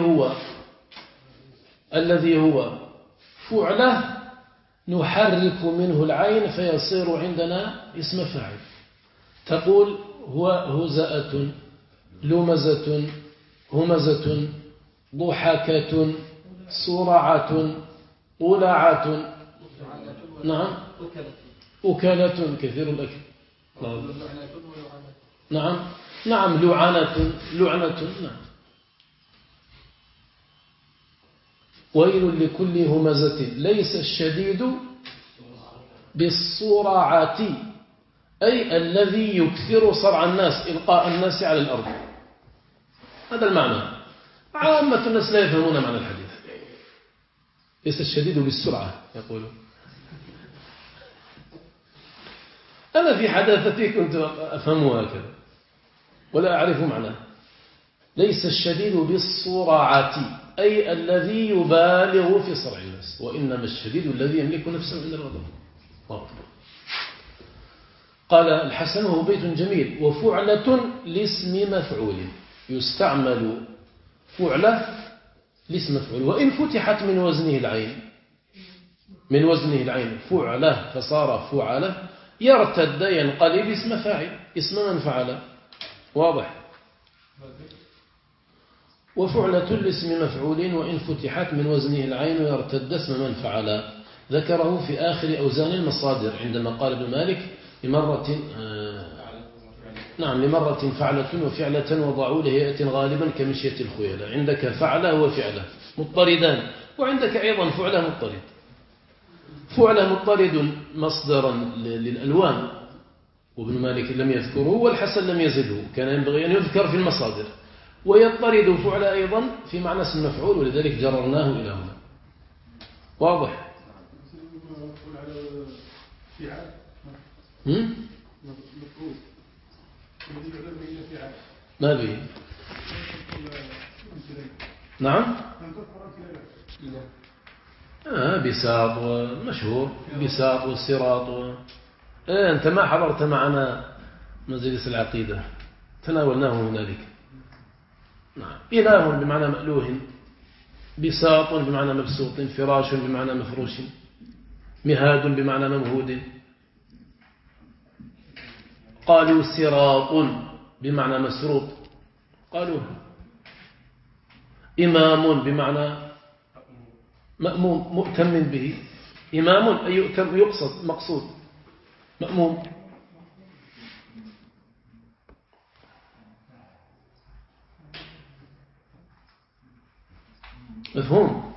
الذي هو فعلة نحرك منه العين فيصير عندنا اسم فاعل. تقول هو هزأة، لمزة، همزة، ضحكة، صرعة، قلعة، نعم، أكلة، كثير الأكل، نعم، لعنة، نعم. ويل لكل همزة ليس الشديد بالصرعة، أي الذي يكثر صرع الناس، إلقاء الناس على الأرض. هذا المعنى. عامة الناس لا يفهمون معنى الحديث. ليس الشديد بالسرعة يقولون. أنا في حداثتي كنت أفهمها هكذا ولا أعرف معناه. ليس الشديد بالصرعة، أي الذي يبالغ في صرع الناس، وإنما الشديد الذي يملك نفسه عند الغضب. قال الحسن وهو بيت جميل: وفعلة لاسم مفعول، يستعمل فعلة لاسم مفعول وإن فتحت من وزنه العين، من وزنه العين فعلة فصار فعلة، يرتد ينقلب اسم فاعل، اسم من فعل. واضح؟ وفعلة لاسم مفعول وإن فتحت من وزنه العين يرتد اسم من فعل. ذكره في آخر أوزان المصادر عندما قال ابن مالك لمرة لمرة فعلة وفعلة وضعوا لهيئة غالبا كمشية الخيلاء. عندك فعلة وفعلة مضطردان، وعندك أيضا فعلة مضطرد. فعلة مضطرد مصدرا للألوان، وابن مالك لم يذكره والحسن لم يزده، كان ينبغي أن يذكر في المصادر. ويضطرد فعلة أيضا في معنى اسم مفعول، ولذلك جررناه إلى هنا. واضح؟ ما به؟ نعم. بساط ومشهور، بساط والصراط أنت ما حضرت معنا مجلس العقيدة، تناولناه هنالك. نعم. إله بمعنى مألوه، بساط بمعنى مبسوط، فراش بمعنى مفروش، مهاد بمعنى ممهود. قالوا صراط بمعنى مسروط، قالوا إمام بمعنى مأموم مؤتم به. إمام أي يؤتم يقصد مقصود، مأموم. مفهوم؟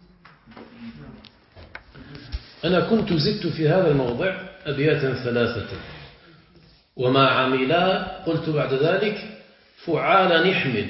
أنا كنت زدت في هذا الموضع أبياتا ثلاثة: وما عملا، قلت بعد ذلك فعال نحمل،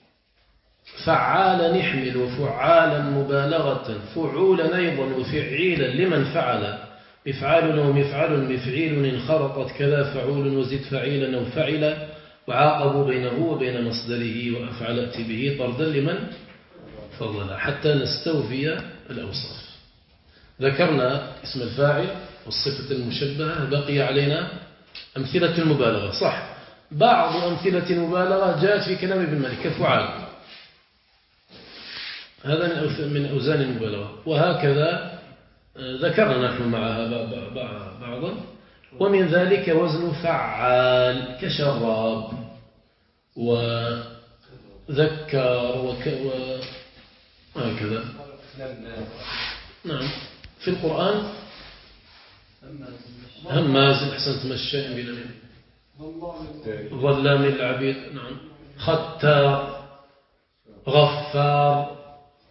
فعال نحمل، وفعالا مبالغة، فعولا أيضا، وفعيلا لمن فعل، مفعال ومفعل، مفعيل انخرطت كذا فعول، وزد فعيلا أو فعل، وعاقبوا بينه وبين مصدره، وأفعل أتي به طردا لمن فضل، حتى نستوفي الأوصاف. ذكرنا اسم الفاعل والصفة المشبهة، بقي علينا أمثلة المبالغة. صح، بعض أمثلة المبالغة جاءت في كلام ابن مالك كفعال، هذا من أوزان المبالغة. وهكذا ذكرنا نحن معها بعضا. ومن ذلك وزن فعال كشراب وذكر وهكذا. نعم. في القرآن هماز، أحسنت، مشاء بنميم، ظلام العبيد، نعم، ختار، غفار،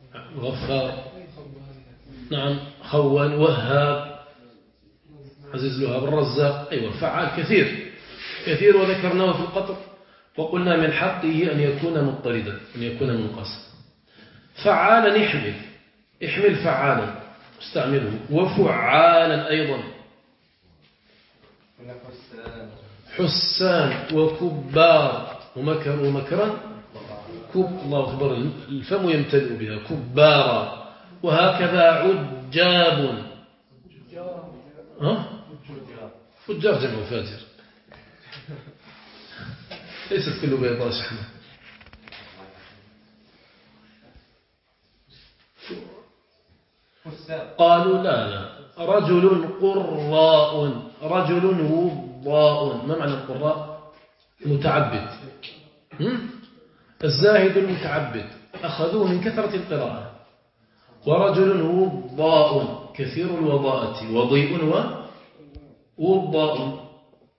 نعم، خوان، وهاب، عزيز الوهاب، الرزاق. أيوة، فعال كثير وذكرناه في القطر، وقلنا من حقه أن يكون مضطردا، أن يكون منقصا. فعالا احمل فعالا استعمله، وفعالا أيضا، حسان وكبار، ومكروا مكرا الله أكبر، الفم يمتلئ بها، كبارا. وهكذا عجاب، فجار جمع فاجر، ليست كل بيضاء شحمة. قالوا لا، رجل قراء، رجل وضاء. ما معنى القراء؟ متعبد، الزاهد المتعبد، أخذوه من كثرة القراءة. ورجل وضاء، كثير الوضاءة، وضيء ووضاء.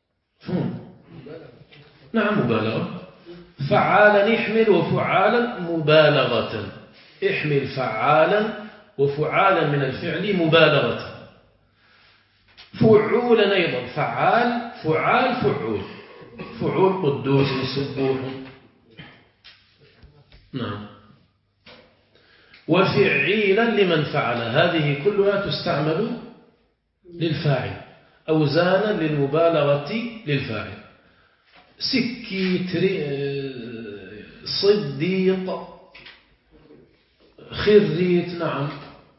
نعم، مبالغة. فعالا احمل، وفعالا مبالغة، احمل فعالا وفعالا من الفعل مبالغة. فعولا أيضا، فعال فعول، فعول قدوس سبوح. نعم. وفعيلا لمن فعل، هذه كلها تستعمل للفاعل، أوزانا للمبالغة للفاعل. سكي، صديق، خريت، نعم،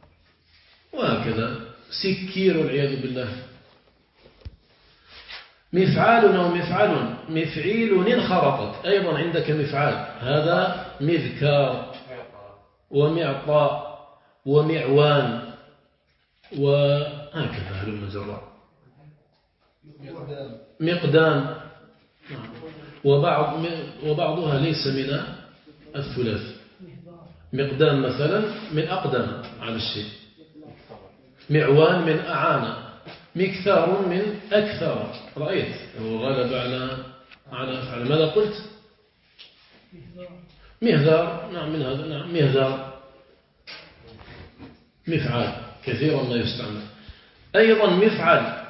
وهكذا. سكير والعياذ بالله. مفعال أو مفعيل انخرطت، أيضا عندك مفعال، هذا مذكار ومعطاء ومعوان وهكذا هلم جرا، مقدام، وبعضها ليس من الثلاث. مقدام مثلا من أقدم على الشيء، معوان من أعان، مكثار من أكثر. رأيت هو غلب على أفعال. ماذا قلت؟ مهذار. نعم من هذا. نعم مهذار مفعال كثيرا ما يستعمل. أيضا مفعل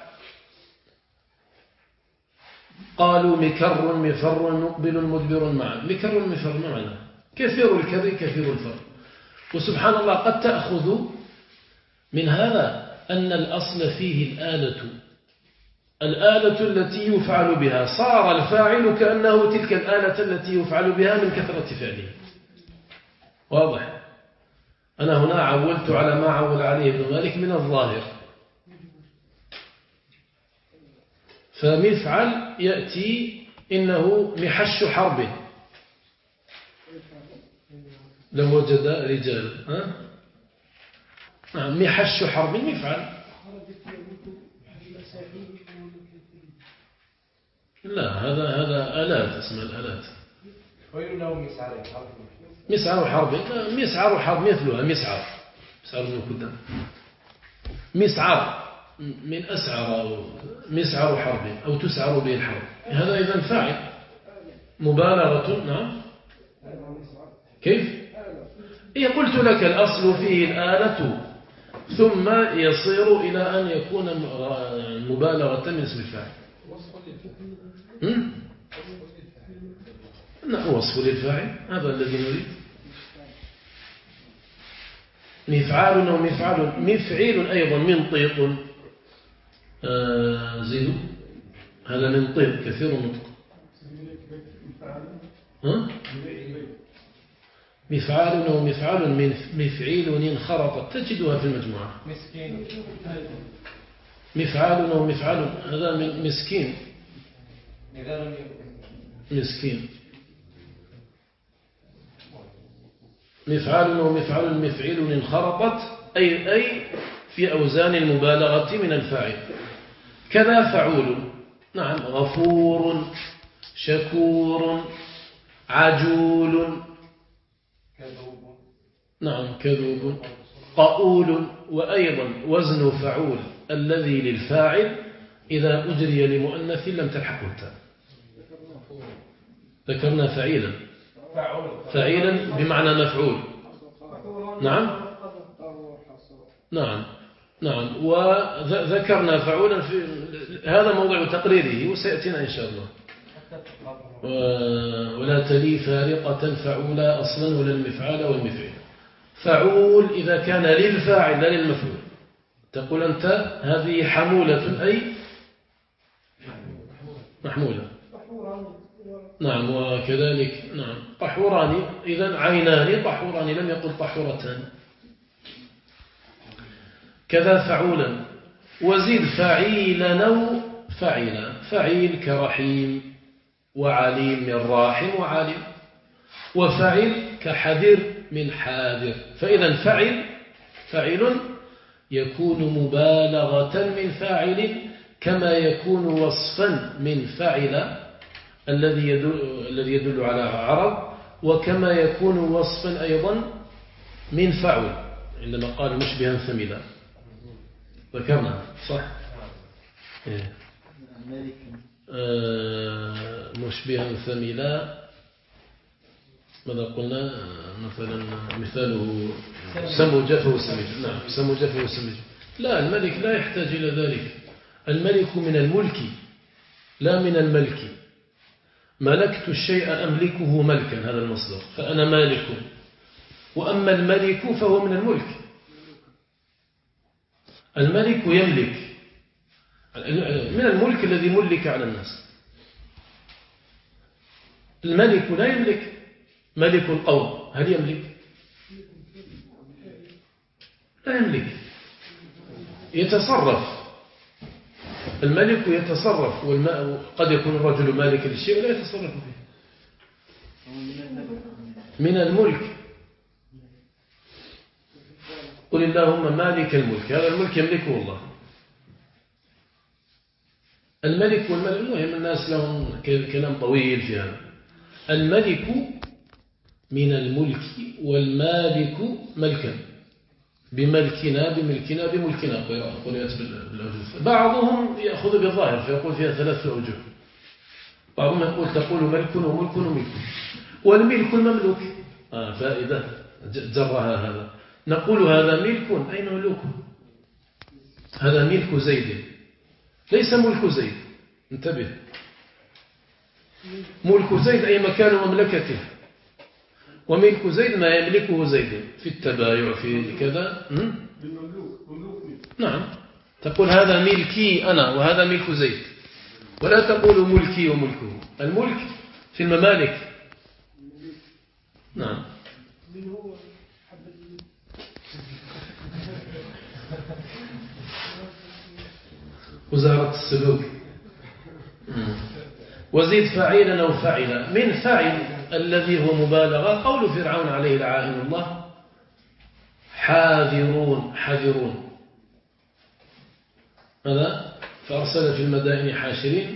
قالوا مكر مفر مقبل مدبر معا. مكر مفر ما معنى؟ كثير الكر كثير الفر. وسبحان الله قد تأخذ من هذا أن الأصل فيه الآلة التي يفعل بها، صار الفاعل كأنه تلك الآلة التي يفعل بها من كثرة فعله. واضح؟ أنا هنا عولت على ما عول عليه ابن مالك من الظاهر. فمفعل يأتي إنه محش حرب لو وجد رجال. نعم محش حرب مفعل. لا هذا آلات، اسمها الآلات. مسعر حرب. مسعر حرب مثلها مسعر من قدام. مسعر من أسعر أو مسعر حرب أو تسعر به الحرب، هذا إذن فاعل مبالغة. نعم كيف؟ قلت لك الأصل فيه الآلة ثم يصير إلى أن يكون مبالغة من اسم الفاعل. نعم وصف للفاعل، هذا الذي نريد. مفعال ومفعل. مفعيل أيضا من طيق. زيد هذا من طيق كثير النطق. مفعال ومفعال من مفعيل انخرطت، تجدها في المجموعة. مفعال ومفعال، هذا من مسكين. مسكين. مفعال ومفعال مفعيل انخرطت، أي في أوزان المبالغة من الفاعل. كذا فعول. نعم غفور شكور عجول. نعم كذوب قؤول. وأيضا وزن فعول الذي للفاعل إذا أجري لمؤنث لم تلحقه التاء. ذكرنا فعيلا بمعنى مفعول. نعم وذكرنا فعولا في هذا موضع تقريره وسيأتينا إن شاء الله. ولا تلي فارقة فعولا أصلا ولا المفعال والمفعول. فعول إذا كان للفاعل لا للمفعول. تقول أنت هذه حمولة أي محمولة. نعم وكذلك نعم طحوران، إذن عينان طحوران، لم يقل طحورتان. كذا فعولا. وزيد فعيلا أو فعيلا. فعيل كرحيم وعليم من راحم وعالم، وفعل كحذر من حاذر. فإذا فعل يكون مبالغة من فاعل كما يكون وصفا من فعل الذي يدل على عرب، وكما يكون وصفا أيضا من فعل عندما قال مشبها ثملا. ذكرنا صح؟ مشبها ثملا. ماذا قلنا؟ مثلا مثاله سمو جفه سمج. نعم سمو جفه سمج. لا الملك لا يحتاج إلى ذلك. الملك من الملك لا من الملك. ملكت الشيء أملكه ملكا، هذا المصدر، فأنا مالك. وأما الملك فهو من الملك. الملك يملك، من الملك الذي ملك على الناس. الملك لا يملك. ملك القوم هل يملك؟ لا يملك، يتصرف. الملك يتصرف، قد يكون الرجل مالك للشيء ولا يتصرف فيه. من الملك. قل اللهم مالك الملك، هذا الملك يملكه الله. الملك والملك، المهم الناس لهم كلام طويل في هذا. الملك من الملك، والمالك ملكا، بملكنا قريت بالأوجه. بعضهم يأخذ بالظاهر فيقول فيها 3 أوجه. بعضهم يقول تقول ملك وملك وملك، والملك المملوك. فائدة جرها هذا. نقول هذا ملك، أين ملوكه؟ هذا ملك زيد، ليس ملك زيد. انتبه، ملك زيد أي مكان مملكته، وملك زيد ما يملكه زيد في التبايع في كذا. نعم، تقول هذا ملكي أنا وهذا ملك زيد، ولا تقول ملكي وملكه. الملك في الممالك. نعم. وزارة السلوك. وزيد فاعلا أو فاعلا. من فاعل الذي هو مبالغة قول فرعون عليه لعائن الله حاذرون حذرون. ماذا؟ فأرسل في المدائن حاشرين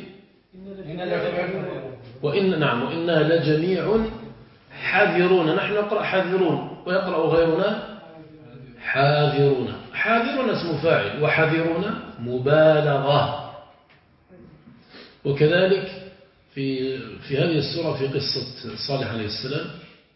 وإنها لجميع حاذرون. نحن نقرأ حاذرون ويقرأ غيرنا حاذرون. حاذرون اسم فاعل، وحذرون مبالغة. وكذلك في هذه السورة في قصة صالح عليه السلام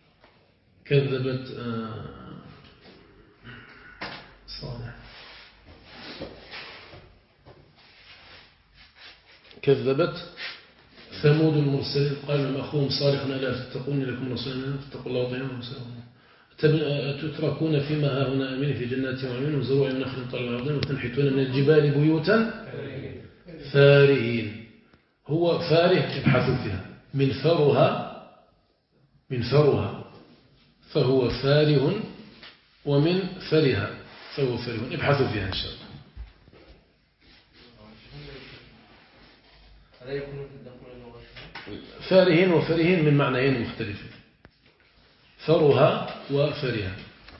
كذبت ثمود المرسلين قال لهم أخوهم صالح ألا تتقون لكم رسولنا فاتقوا الله وأطيعون تتركون فيما هاهنا آمين في جنات وعيون وزروع ونخل طلع وعظيم وتنحتون من الجبال بيوتا فارهين. هو فاره يبحث فيها من فرها فهو فاره، ومن فرها فهو فاره يبحث فيها إن شاء الله. فارهين وفرهين من معنيين مختلفين، فرها وفرها.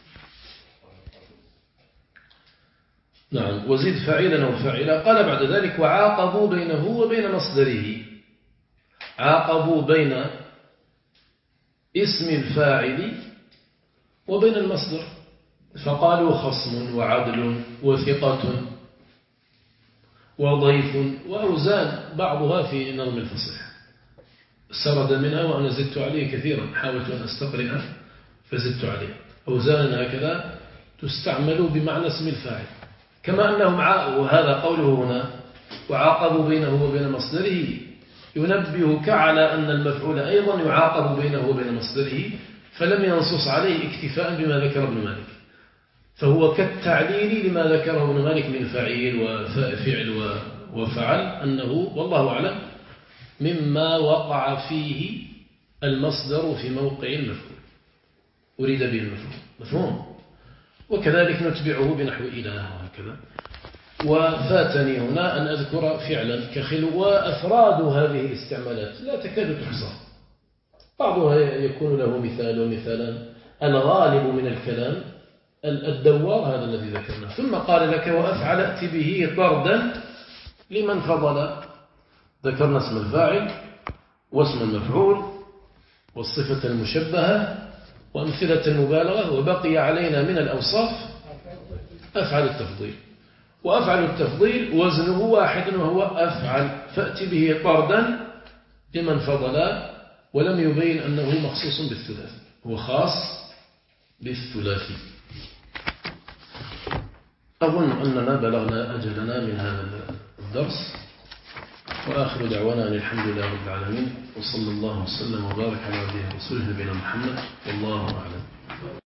نعم. وزيد فاعلا أو فاعلا. قال بعد ذلك وعاقبوا بينه وبين مصدره. عاقبوا بين اسم الفاعل وبين المصدر، فقالوا خصم وعدل وثقة وضيف وأوزان، بعضها في نظم الفصيح سرد منها وأنا زدت عليه كثيرا، حاولت أن أستقرئ فزدت عليه. أوزان هكذا تستعمل بمعنى اسم الفاعل، كما أنهم وهذا قوله هنا وعاقبوا بينه وبين مصدره ينبهك على أن المفعول أيضا يعاقب بينه وبين مصدره، فلم ينصص عليه اكتفاء بما ذكر ابن مالك، فهو كالتعليل لما ذكره ابن مالك من فعيل وفعل وفعل، أنه والله أعلم مما وقع فيه المصدر في موقع المفعول أريد به المفعول. مفهوم؟ وكذلك نتبعه بنحو إله وهكذا. وفاتني هنا أن أذكر فعلا كخلو، وأفراد هذه الاستعمالات لا تكاد تحصى، بعضها يكون له مثال ومثالان. الغالب من الكلام الدوار هذا الذي ذكرناه. ثم قال لك وأفعل أتي به طردا لمن فضل. ذكرنا اسم الفاعل واسم المفعول والصفة المشبهة وأمثلة المبالغة، وبقي علينا من الأوصاف أفعل التفضيل. وأفعل التفضيل وزنه واحد وهو أفعل، فأتي به طردا لمن فضل، ولم يبين أنه مخصوص بالثلاث، هو خاص بالثلاثي. أظن أننا بلغنا أجلنا من هذا الدرس، وآخر دعوانا أن الحمد لله رب العالمين، وصلى الله وسلم وبارك على عبده ورسوله نبينا محمد، والله أعلم.